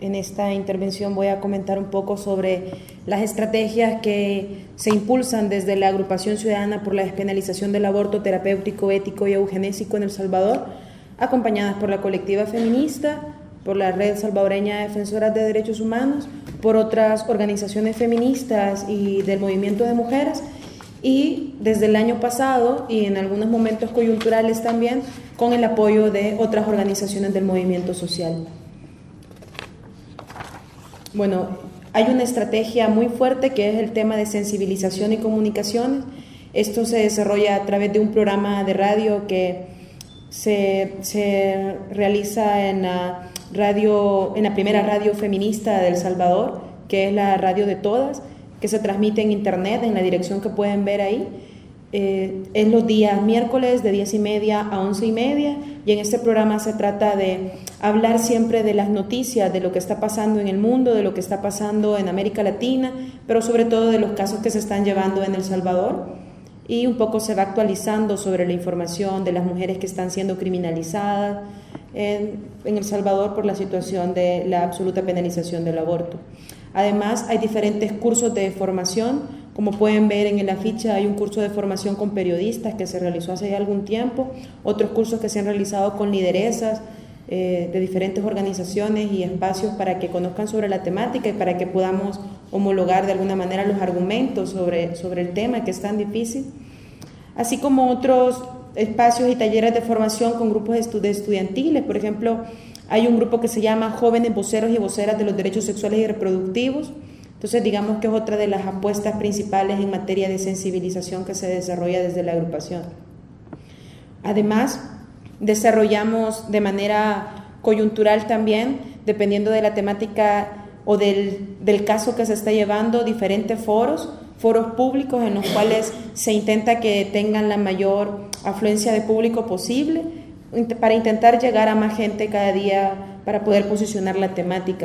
En esta intervención voy a comentar un poco sobre las estrategias que se impulsan desde la Agrupación Ciudadana por la Despenalización del Aborto Terapéutico, Ético y Eugenésico en El Salvador, acompañadas por la colectiva feminista, por la Red Salvadoreña de Defensoras de Derechos Humanos, por otras organizaciones feministas y del movimiento de mujeres, y desde el año pasado, y en algunos momentos coyunturales también, con el apoyo de otras organizaciones del movimiento social. Bueno, hay una estrategia muy fuerte que es el tema de sensibilización y comunicaciones. Esto se desarrolla a través de un programa de radio que se realiza en la primera radio feminista de El Salvador, que es la Radio de Todas, que se transmite en internet en la dirección que pueden ver ahí. Es los días miércoles de 10:30 a 11:30, y en este programa se trata de hablar siempre de las noticias, de lo que está pasando en el mundo, de lo que está pasando en América Latina, pero sobre todo de los casos que se están llevando en El Salvador, y un poco se va actualizando sobre la información de las mujeres que están siendo criminalizadas en El Salvador por la situación de la absoluta penalización del aborto. Además, hay diferentes cursos de formación. Como pueden ver en el afiche, hay un curso de formación con periodistas que se realizó hace ya algún tiempo, otros cursos que se han realizado con lideresas de diferentes organizaciones y espacios para que conozcan sobre la temática y para que podamos homologar de alguna manera los argumentos sobre el tema que es tan difícil, así como otros espacios y talleres de formación con grupos estudiantiles. Por ejemplo, hay un grupo que se llama Jóvenes Voceros y Voceras de los Derechos Sexuales y Reproductivos. Entonces, digamos que es otra de las apuestas principales en materia de sensibilización que se desarrolla desde la agrupación. Además, desarrollamos de manera coyuntural también, dependiendo de la temática o del caso que se está llevando, diferentes foros públicos en los cuales se intenta que tengan la mayor afluencia de público posible para intentar llegar a más gente cada día para poder posicionar la temática.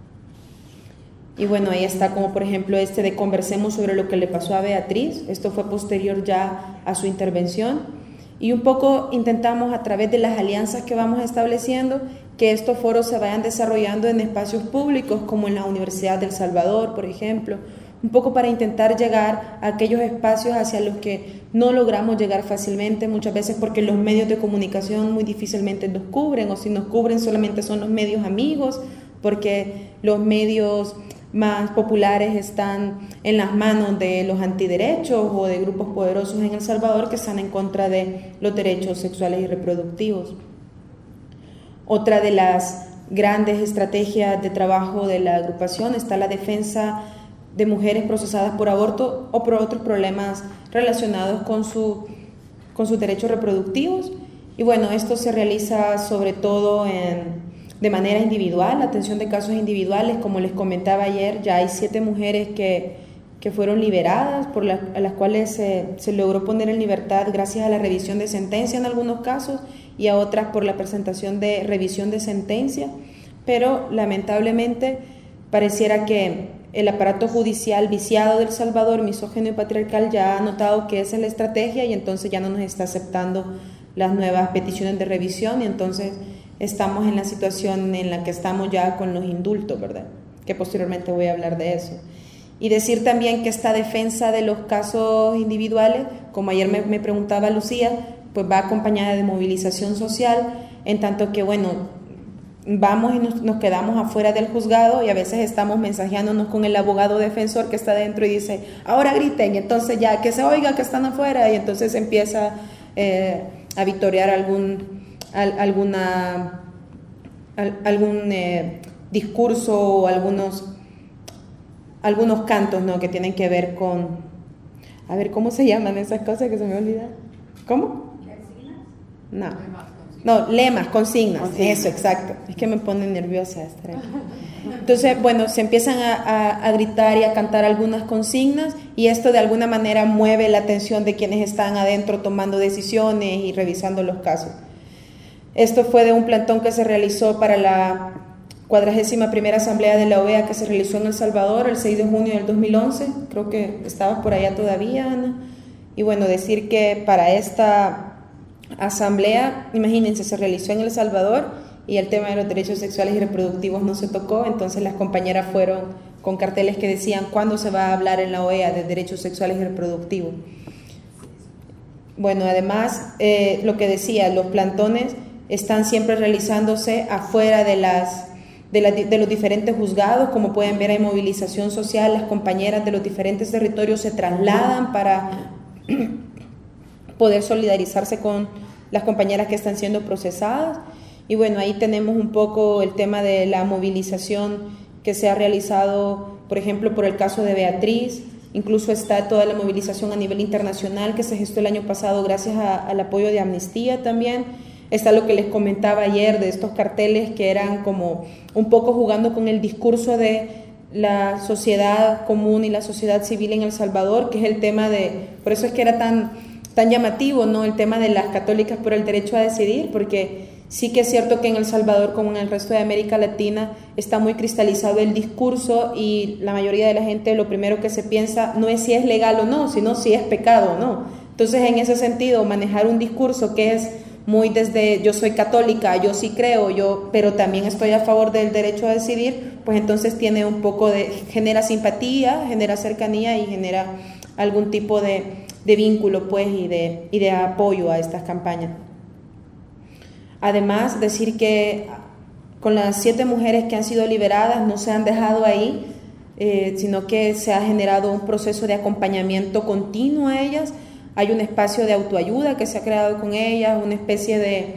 Y bueno, ahí está como por ejemplo de conversemos sobre lo que le pasó a Beatriz. Esto fue posterior ya a su intervención, y un poco intentamos a través de las alianzas que vamos estableciendo que estos foros se vayan desarrollando en espacios públicos como en la Universidad del Salvador, por ejemplo, un poco para intentar llegar a aquellos espacios hacia los que no logramos llegar fácilmente, muchas veces porque los medios de comunicación muy difícilmente nos cubren, o si nos cubren solamente son los medios amigos, porque los medios más populares están en las manos de los antiderechos o de grupos poderosos en El Salvador que están en contra de los derechos sexuales y reproductivos. Otra de las grandes estrategias de trabajo de la agrupación está la defensa de mujeres procesadas por aborto o por otros problemas relacionados con sus derechos reproductivos. Y bueno, esto se realiza sobre todo de manera individual, atención de casos individuales. Como les comentaba ayer, ya hay 7 mujeres que fueron liberadas, a las cuales se logró poner en libertad gracias a la revisión de sentencia en algunos casos, y a otras por la presentación de revisión de sentencia, pero lamentablemente pareciera que el aparato judicial viciado de El Salvador, misógino y patriarcal, ya ha notado que esa es la estrategia, y entonces ya no nos está aceptando las nuevas peticiones de revisión, y entonces estamos en la situación en la que estamos ya con los indultos, ¿verdad? Que posteriormente voy a hablar de eso. Y decir también que esta defensa de los casos individuales, como ayer me preguntaba Lucía, pues va acompañada de movilización social, en tanto que, bueno, vamos y nos quedamos afuera del juzgado, y a veces estamos mensajeándonos con el abogado defensor que está dentro y dice, ahora griten, y entonces ya que se oiga que están afuera, y entonces empieza a victoriar algún discurso o algunos cantos, ¿no?, que tienen que ver con, a ver, ¿cómo se llaman esas cosas que se me olvidan? ¿Cómo? No, lemas, consignas, eso, exacto. Es que me pone nerviosa estar aquí. Entonces, bueno, se empiezan a gritar y a cantar algunas consignas, y esto de alguna manera mueve la atención de quienes están adentro tomando decisiones y revisando los casos. Esto fue de un plantón que se realizó para la 41ª Asamblea de la OEA que se realizó en El Salvador el 6 de junio del 2011. Creo que estabas por allá todavía, Ana. Y bueno, decir que para esta asamblea, imagínense, se realizó en El Salvador y el tema de los derechos sexuales y reproductivos no se tocó, entonces las compañeras fueron con carteles que decían ¿cuándo se va a hablar en la OEA de derechos sexuales y reproductivos? Bueno, además, lo que decía, los plantones están siempre realizándose afuera de los diferentes juzgados. Como pueden ver, hay movilización social, las compañeras de los diferentes territorios se trasladan para poder solidarizarse con las compañeras que están siendo procesadas. Y bueno, ahí tenemos un poco el tema de la movilización que se ha realizado, por ejemplo, por el caso de Beatriz. Incluso está toda la movilización a nivel internacional que se gestó el año pasado gracias al apoyo de Amnistía también. Está lo que les comentaba ayer de estos carteles que eran como un poco jugando con el discurso de la sociedad común y la sociedad civil en El Salvador, que es el tema de, por eso es que era tan llamativo, ¿no? El tema de las católicas por el derecho a decidir, porque sí que es cierto que en El Salvador, como en el resto de América Latina, está muy cristalizado el discurso y la mayoría de la gente lo primero que se piensa no es si es legal o no, sino si es pecado o no. Entonces, en ese sentido, manejar un discurso que es muy desde yo soy católica, yo sí creo, pero también estoy a favor del derecho a decidir, pues entonces tiene un poco genera simpatía, genera cercanía y genera algún tipo de vínculo, pues, y de apoyo a estas campañas. Además, decir que con las 7 mujeres que han sido liberadas no se han dejado ahí, sino que se ha generado un proceso de acompañamiento continuo a ellas. Hay un espacio de autoayuda que se ha creado con ellas, una especie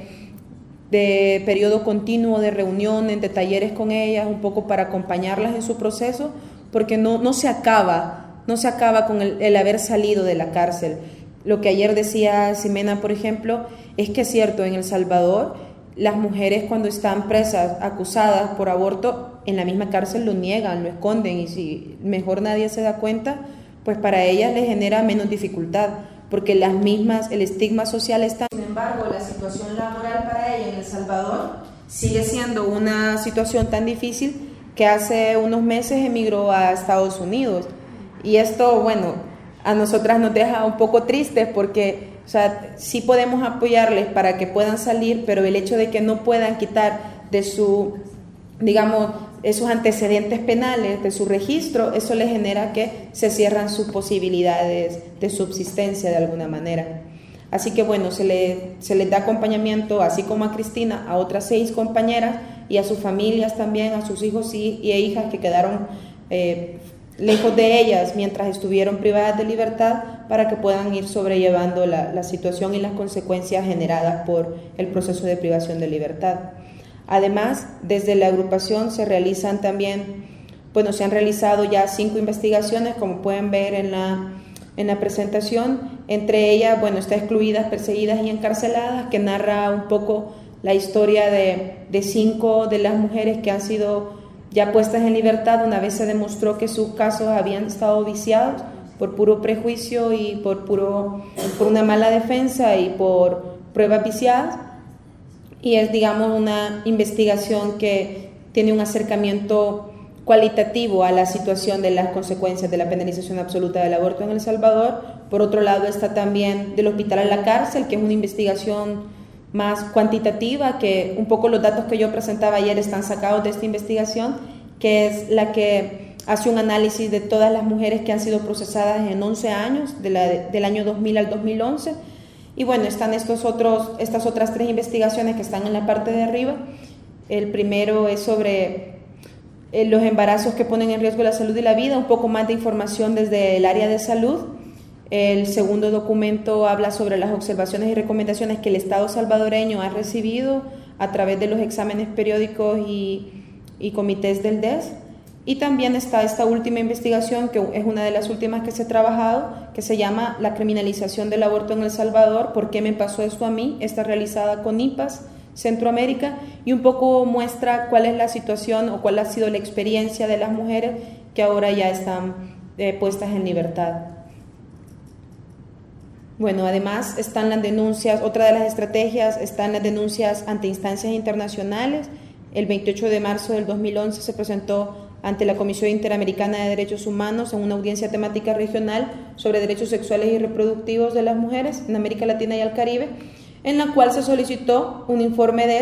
de periodo continuo de reuniones, de talleres con ellas, un poco para acompañarlas en su proceso, porque no se acaba con el haber salido de la cárcel. Lo que ayer decía Ximena, por ejemplo, es que es cierto, en El Salvador, las mujeres cuando están presas, acusadas por aborto, en la misma cárcel lo niegan, lo esconden, y si mejor nadie se da cuenta, pues para ellas les genera menos dificultad, porque el estigma social está. Sin embargo, la situación laboral para ella en El Salvador sigue siendo una situación tan difícil que hace unos meses emigró a Estados Unidos. Y esto, bueno, a nosotras nos deja un poco tristes porque, o sea, sí podemos apoyarles para que puedan salir, pero el hecho de que no puedan quitar de esos antecedentes penales, de su registro, eso les genera que se cierran sus posibilidades de subsistencia de alguna manera. Así que bueno, se les da acompañamiento, así como a Cristina, a otras 6 compañeras y a sus familias también, a sus hijos y hijas que quedaron lejos de ellas mientras estuvieron privadas de libertad, para que puedan ir sobrellevando la situación y las consecuencias generadas por el proceso de privación de libertad. Además, desde la agrupación se han realizado ya 5 investigaciones, como pueden ver en la presentación. Entre ellas, bueno, está Excluidas, Perseguidas y Encarceladas, que narra un poco la historia de 5 de las mujeres que han sido ya puestas en libertad una vez se demostró que sus casos habían estado viciados por puro prejuicio y por una mala defensa y por pruebas viciadas. Y es, digamos, una investigación que tiene un acercamiento cualitativo a la situación de las consecuencias de la penalización absoluta del aborto en El Salvador. Por otro lado está también Del Hospital a la Cárcel, que es una investigación más cuantitativa, que un poco los datos que yo presentaba ayer están sacados de esta investigación, que es la que hace un análisis de todas las mujeres que han sido procesadas en 11 años, del año 2000 al 2011. Y bueno, están estas otras 3 investigaciones que están en la parte de arriba. El primero es sobre los embarazos que ponen en riesgo la salud y la vida, un poco más de información desde el área de salud. El segundo documento habla sobre las observaciones y recomendaciones que el Estado salvadoreño ha recibido a través de los exámenes periódicos y comités del DES. Y también está esta última investigación, que es una de las últimas que se ha trabajado, que se llama La criminalización del aborto en El Salvador, ¿por qué me pasó esto a mí? Está realizada con IPAS Centroamérica y un poco muestra cuál es la situación o cuál ha sido la experiencia de las mujeres que ahora ya están puestas en libertad. Bueno, además están las denuncias, otra de las estrategias están las denuncias ante instancias internacionales. El 28 de marzo del 2011 se presentó ante la Comisión Interamericana de Derechos Humanos en una audiencia temática regional sobre derechos sexuales y reproductivos de las mujeres en América Latina y el Caribe, en la cual se solicitó un informe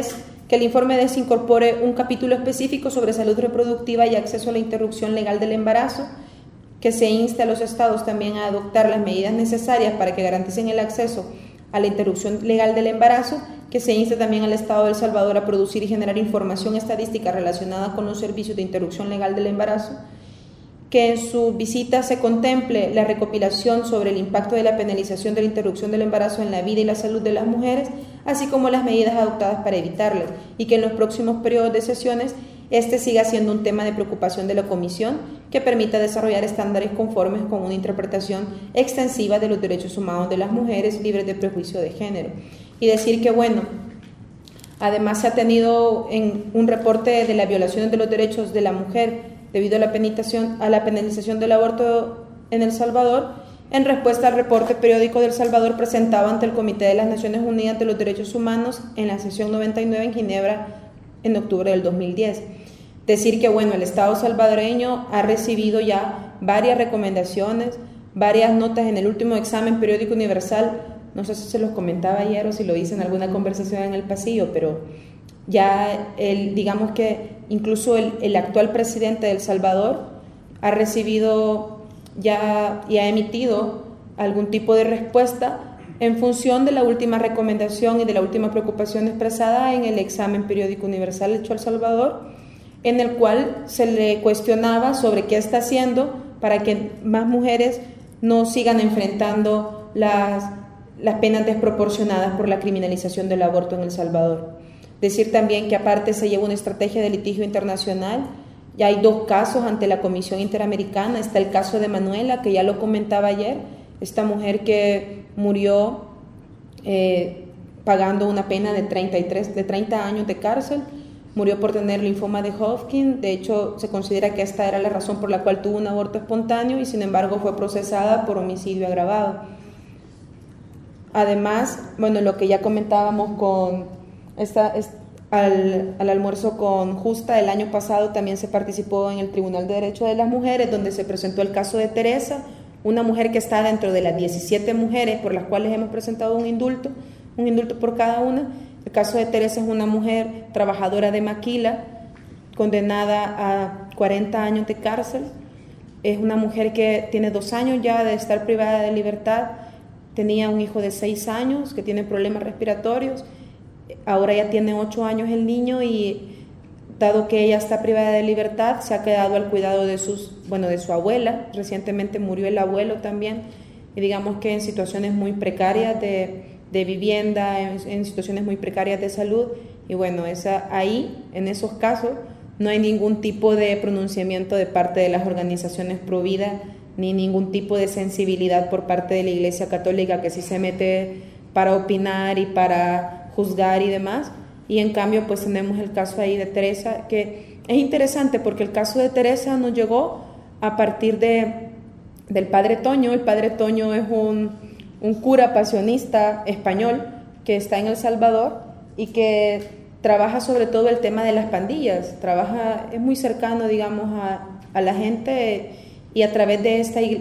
que el informe se incorpore un capítulo específico sobre salud reproductiva y acceso a la interrupción legal del embarazo, que se inste a los estados también a adoptar las medidas necesarias para que garanticen el acceso a la interrupción legal del embarazo, que se inste también al Estado de El Salvador a producir y generar información estadística relacionada con los servicios de interrupción legal del embarazo, que en su visita se contemple la recopilación sobre el impacto de la penalización de la interrupción del embarazo en la vida y la salud de las mujeres, así como las medidas adoptadas para evitarlas, y que en los próximos periodos de sesiones este siga siendo un tema de preocupación de la Comisión, que permita desarrollar estándares conformes con una interpretación extensiva de los derechos humanos de las mujeres libres de prejuicio de género. Y decir que, bueno, además se ha tenido en un reporte de las violaciones de los derechos de la mujer debido a la penalización del aborto en El Salvador, en respuesta al reporte periódico de El Salvador presentado ante el Comité de las Naciones Unidas de los Derechos Humanos en la sesión 99 en Ginebra en octubre del 2010. Decir que, bueno, el Estado salvadoreño ha recibido ya varias recomendaciones, varias notas en el último examen periódico universal. No sé si se los comentaba ayer o si lo hice en alguna conversación en el pasillo, pero ya digamos que incluso el actual presidente de El Salvador ha recibido ya y ha emitido algún tipo de respuesta en función de la última recomendación y de la última preocupación expresada en el examen periódico universal hecho a El Salvador, en el cual se le cuestionaba sobre qué está haciendo para que más mujeres no sigan enfrentando las penas desproporcionadas por la criminalización del aborto en El Salvador. Decir también que aparte se lleva una estrategia de litigio internacional. Ya hay 2 casos ante la Comisión Interamericana. Está el caso de Manuela, que ya lo comentaba ayer, esta mujer que murió pagando una pena de 30 años de cárcel. Murió por tener linfoma de Hodgkin. De hecho, se considera que esta era la razón por la cual tuvo un aborto espontáneo y sin embargo fue procesada por homicidio agravado. Además, bueno, lo que ya comentábamos con al almuerzo con Justa el año pasado, también se participó en el Tribunal de Derechos de las Mujeres, donde se presentó el caso de Teresa, una mujer que está dentro de las 17 mujeres por las cuales hemos presentado un indulto por cada una. El caso de Teresa es una mujer trabajadora de maquila, condenada a 40 años de cárcel. Es una mujer que tiene 2 años ya de estar privada de libertad. Tenía un hijo de 6 años que tiene problemas respiratorios. Ahora ya tiene 8 años el niño y dado que ella está privada de libertad, se ha quedado al cuidado de su abuela. Recientemente murió el abuelo también, y digamos que en situaciones muy precarias de vivienda, en situaciones muy precarias de salud. Y bueno, en esos casos no hay ningún tipo de pronunciamiento de parte de las organizaciones pro vida, ni ningún tipo de sensibilidad por parte de la Iglesia Católica, que sí se mete para opinar y para juzgar y demás. Y en cambio pues tenemos el caso ahí de Teresa, que es interesante porque el caso de Teresa nos llegó a partir del Padre Toño. El Padre Toño es un cura pasionista español que está en El Salvador y que trabaja sobre todo el tema de las pandillas, es muy cercano, digamos, a la gente, y a través de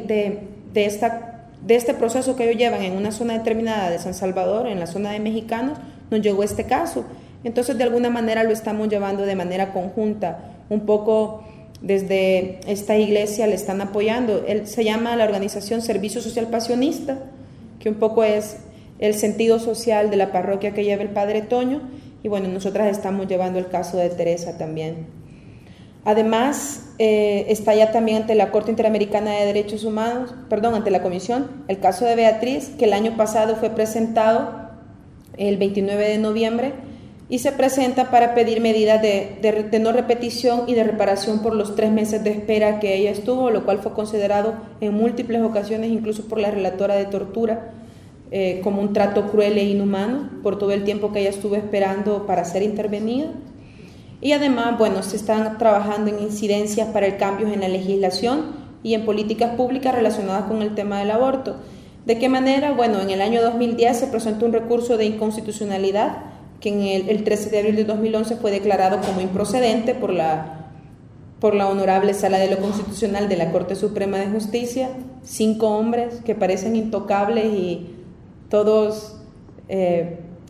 este proceso que ellos llevan en una zona determinada de San Salvador, en la zona de mexicanos, nos llegó este caso. Entonces, de alguna manera lo estamos llevando de manera conjunta, un poco desde esta iglesia le están apoyando. Se llama la organización Servicio Social Pasionista, que un poco es el sentido social de la parroquia que lleva el Padre Toño, y bueno, nosotras estamos llevando el caso de Teresa también. Además, está ya también ante la Corte Interamericana de Derechos Humanos, ante la Comisión, el caso de Beatriz, que el año pasado fue presentado el 29 de noviembre, y se presenta para pedir medidas de no repetición y de reparación por los 3 meses de espera que ella estuvo, lo cual fue considerado en múltiples ocasiones, incluso por la relatora de tortura, como un trato cruel e inhumano por todo el tiempo que ella estuvo esperando para ser intervenida. Y además, bueno, se están trabajando en incidencias para el cambio en la legislación y en políticas públicas relacionadas con el tema del aborto. ¿De qué manera? Bueno, en el año 2010 se presentó un recurso de inconstitucionalidad que el 13 de abril de 2011 fue declarado como improcedente por la Honorable Sala de lo Constitucional de la Corte Suprema de Justicia. 5 hombres que parecen intocables y todos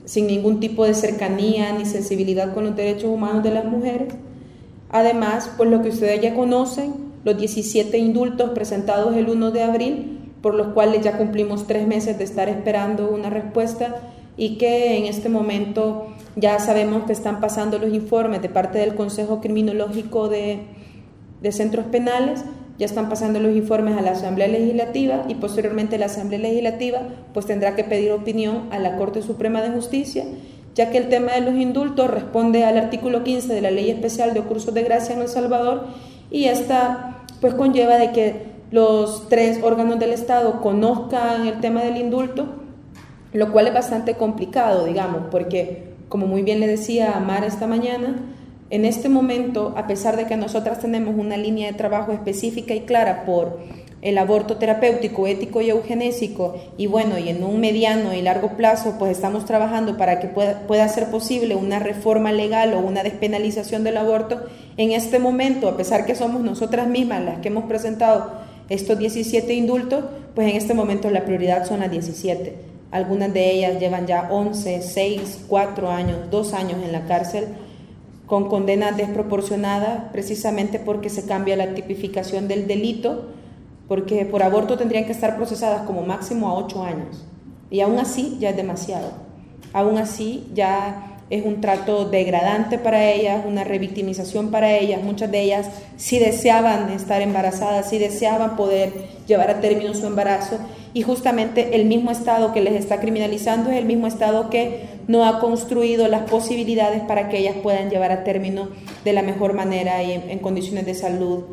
sin ningún tipo de cercanía ni sensibilidad con los derechos humanos de las mujeres. Además, pues lo que ustedes ya conocen, los 17 indultos presentados el 1 de abril, por los cuales ya cumplimos 3 meses de estar esperando una respuesta y que en este momento ya sabemos que están pasando los informes de parte del Consejo Criminológico de Centros Penales, ya están pasando los informes a la Asamblea Legislativa y posteriormente la Asamblea Legislativa pues tendrá que pedir opinión a la Corte Suprema de Justicia, ya que el tema de los indultos responde al artículo 15 de la Ley Especial de Ocursos de Gracia en El Salvador, y esta pues conlleva de que los 3 órganos del Estado conozcan el tema del indulto, lo cual es bastante complicado, digamos, porque como muy bien le decía a Mara esta mañana, en este momento, a pesar de que nosotras tenemos una línea de trabajo específica y clara por el aborto terapéutico, ético y eugenésico, y bueno, y en un mediano y largo plazo, pues estamos trabajando para que pueda ser posible una reforma legal o una despenalización del aborto. En este momento, a pesar que somos nosotras mismas las que hemos presentado estos 17 indultos, pues en este momento la prioridad son las 17. Algunas de ellas llevan ya 11, 6, 4 años, 2 años en la cárcel, con condenas desproporcionadas, precisamente porque se cambia la tipificación del delito, porque por aborto tendrían que estar procesadas como máximo a 8 años, y aún así ya es demasiado, aún así ya es un trato degradante para ellas, una revictimización para ellas. Muchas de ellas sí deseaban estar embarazadas, sí deseaban poder llevar a término su embarazo, y justamente el mismo Estado que les está criminalizando es el mismo Estado que no ha construido las posibilidades para que ellas puedan llevar a término de la mejor manera y en condiciones de salud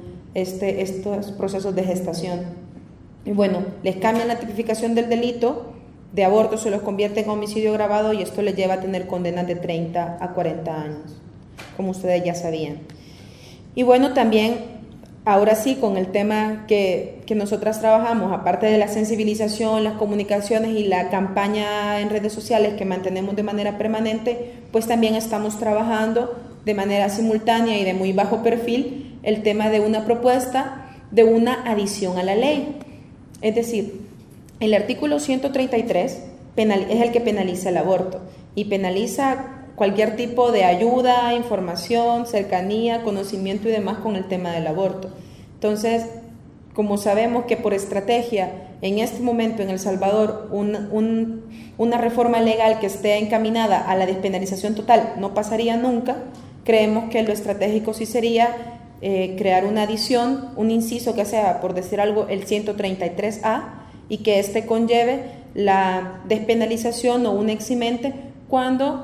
estos procesos de gestación. Y bueno, les cambian la tipificación del delito de aborto, se los convierte en homicidio agravado, y esto les lleva a tener condenas de 30 a 40 años, como ustedes ya sabían. Y bueno, también, ahora sí, con el tema que nosotras trabajamos, aparte de la sensibilización, las comunicaciones y la campaña en redes sociales que mantenemos de manera permanente, pues también estamos trabajando de manera simultánea y de muy bajo perfil el tema de una propuesta de una adición a la ley. Es decir, el artículo 133 es el que penaliza el aborto y penaliza cualquier tipo de ayuda, información, cercanía, conocimiento y demás con el tema del aborto. Entonces, como sabemos que por estrategia en este momento en El Salvador una reforma legal que esté encaminada a la despenalización total no pasaría nunca, creemos que lo estratégico sí sería crear una adición, un inciso que sea, por decir algo, el 133A, y que este conlleve la despenalización o un eximente cuando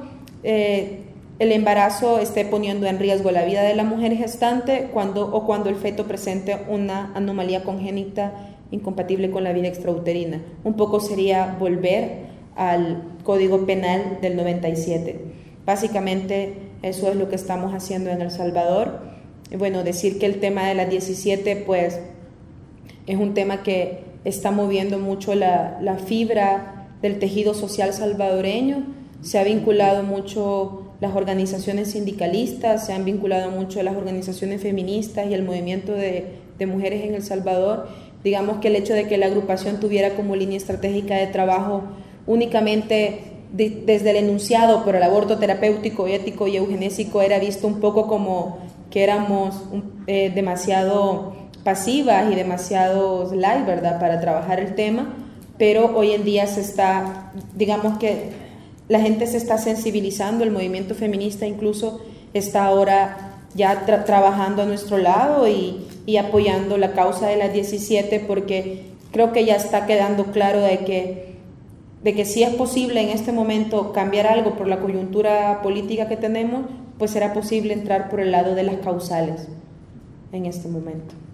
el embarazo esté poniendo en riesgo la vida de la mujer gestante o cuando el feto presente una anomalía congénita incompatible con la vida extrauterina. Un poco sería volver al Código Penal del 97. Básicamente eso es lo que estamos haciendo en El Salvador. Bueno, decir que el tema de las 17 pues es un tema que está moviendo mucho la fibra del tejido social salvadoreño. Se ha vinculado mucho las organizaciones sindicalistas, se han vinculado mucho las organizaciones feministas y el movimiento de mujeres en El Salvador. Digamos que el hecho de que la agrupación tuviera como línea estratégica de trabajo únicamente desde el enunciado por el aborto terapéutico, ético y eugenésico era visto un poco como que éramos demasiado pasivas y demasiado light, ¿verdad?, para trabajar el tema, pero hoy en día digamos que la gente se está sensibilizando, el movimiento feminista incluso está ahora ya trabajando a nuestro lado y apoyando la causa de las 17, porque creo que ya está quedando claro de que si es posible en este momento cambiar algo por la coyuntura política que tenemos, pues será posible entrar por el lado de las causales en este momento.